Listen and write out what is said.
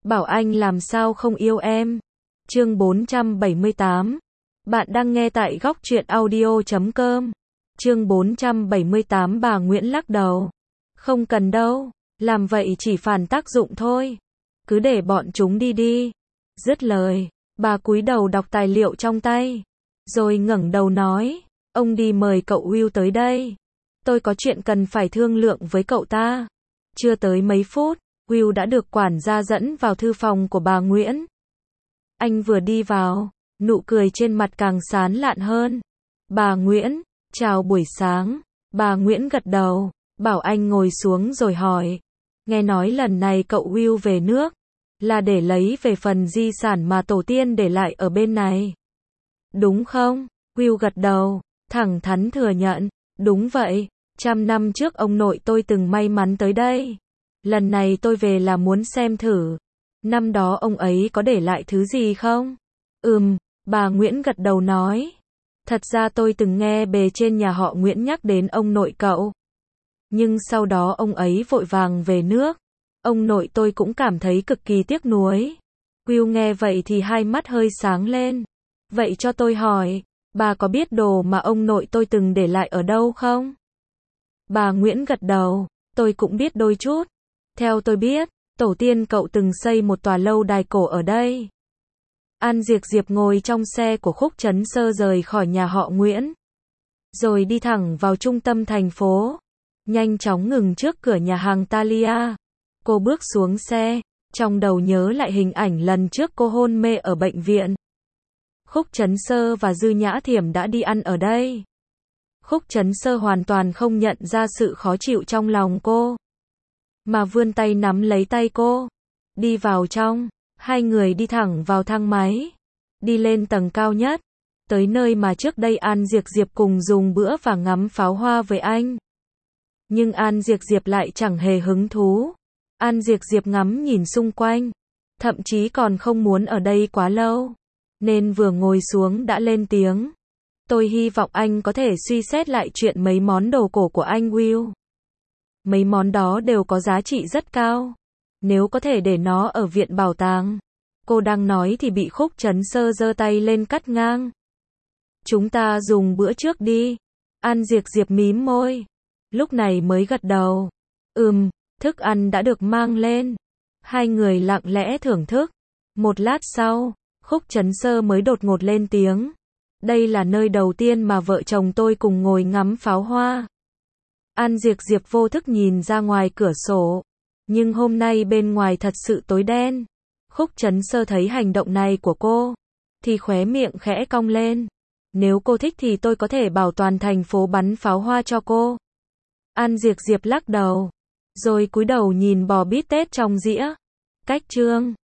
bảo anh làm sao không yêu em. Chương 478. Bạn đang nghe tại góc truyện audio.com. Chương 478. Bà Nguyễn lắc đầu. Không cần đâu, làm vậy chỉ phản tác dụng thôi. Cứ để bọn chúng đi đi. Dứt lời, bà cúi đầu đọc tài liệu trong tay, rồi ngẩng đầu nói, ông đi mời cậu Will tới đây. Tôi có chuyện cần phải thương lượng với cậu ta. Chưa tới mấy phút, Will đã được quản gia dẫn vào thư phòng của bà Nguyễn. Anh vừa đi vào, nụ cười trên mặt càng sán lạn hơn. Bà Nguyễn, chào buổi sáng. Bà Nguyễn gật đầu, bảo anh ngồi xuống rồi hỏi. Nghe nói lần này cậu Will về nước, là để lấy về phần di sản mà tổ tiên để lại ở bên này. Đúng không? Will gật đầu, thẳng thắn thừa nhận. Đúng vậy, 100 năm trước ông nội tôi từng may mắn tới đây. Lần này tôi về là muốn xem thử. Năm đó ông ấy có để lại thứ gì không? Bà Nguyễn gật đầu nói. Thật ra tôi từng nghe bề trên nhà họ Nguyễn nhắc đến ông nội cậu. Nhưng sau đó ông ấy vội vàng về nước. Ông nội tôi cũng cảm thấy cực kỳ tiếc nuối. Will nghe vậy thì hai mắt hơi sáng lên. Vậy cho tôi hỏi, bà có biết đồ mà ông nội tôi từng để lại ở đâu không? Bà Nguyễn gật đầu, tôi cũng biết đôi chút. Theo tôi biết, tổ tiên cậu từng xây một tòa lâu đài cổ ở đây. An Diệp ngồi trong xe của Khúc Trấn Sơ rời khỏi nhà họ Nguyễn, rồi đi thẳng vào trung tâm thành phố. Nhanh chóng ngừng trước cửa nhà hàng Thalia. Cô bước xuống xe, trong đầu nhớ lại hình ảnh lần trước cô hôn mê ở bệnh viện. Khúc Trấn Sơ và Dư Nhã Thiểm đã đi ăn ở đây. Khúc Trấn Sơ hoàn toàn không nhận ra sự khó chịu trong lòng cô, mà vươn tay nắm lấy tay cô. Đi vào trong, hai người đi thẳng vào thang máy, đi lên tầng cao nhất, tới nơi mà trước đây An Diệp cùng dùng bữa và ngắm pháo hoa với anh. Nhưng An Diệp lại chẳng hề hứng thú. An Diệp ngắm nhìn xung quanh, thậm chí còn không muốn ở đây quá lâu, nên vừa ngồi xuống đã lên tiếng. Tôi hy vọng anh có thể suy xét lại chuyện mấy món đồ cổ của anh Will. Mấy món đó đều có giá trị rất cao. Nếu có thể để nó ở viện bảo tàng. Cô đang nói thì bị Khúc Trấn Sơ giơ tay lên cắt ngang. Chúng ta dùng bữa trước đi. An Diệp mím môi, lúc này mới gật đầu. Thức ăn đã được mang lên. Hai người lặng lẽ thưởng thức. Một lát sau, Khúc Trấn Sơ mới đột ngột lên tiếng. Đây là nơi đầu tiên mà vợ chồng tôi cùng ngồi ngắm pháo hoa. An Diệp vô thức nhìn ra ngoài cửa sổ. Nhưng hôm nay bên ngoài thật sự tối đen. Khúc Trấn Sơ thấy hành động này của cô, thì khóe miệng khẽ cong lên. Nếu cô thích thì tôi có thể bảo toàn thành phố bắn pháo hoa cho cô. An Diệp lắc đầu, rồi cúi đầu nhìn bò bít tết trong dĩa. Cách chương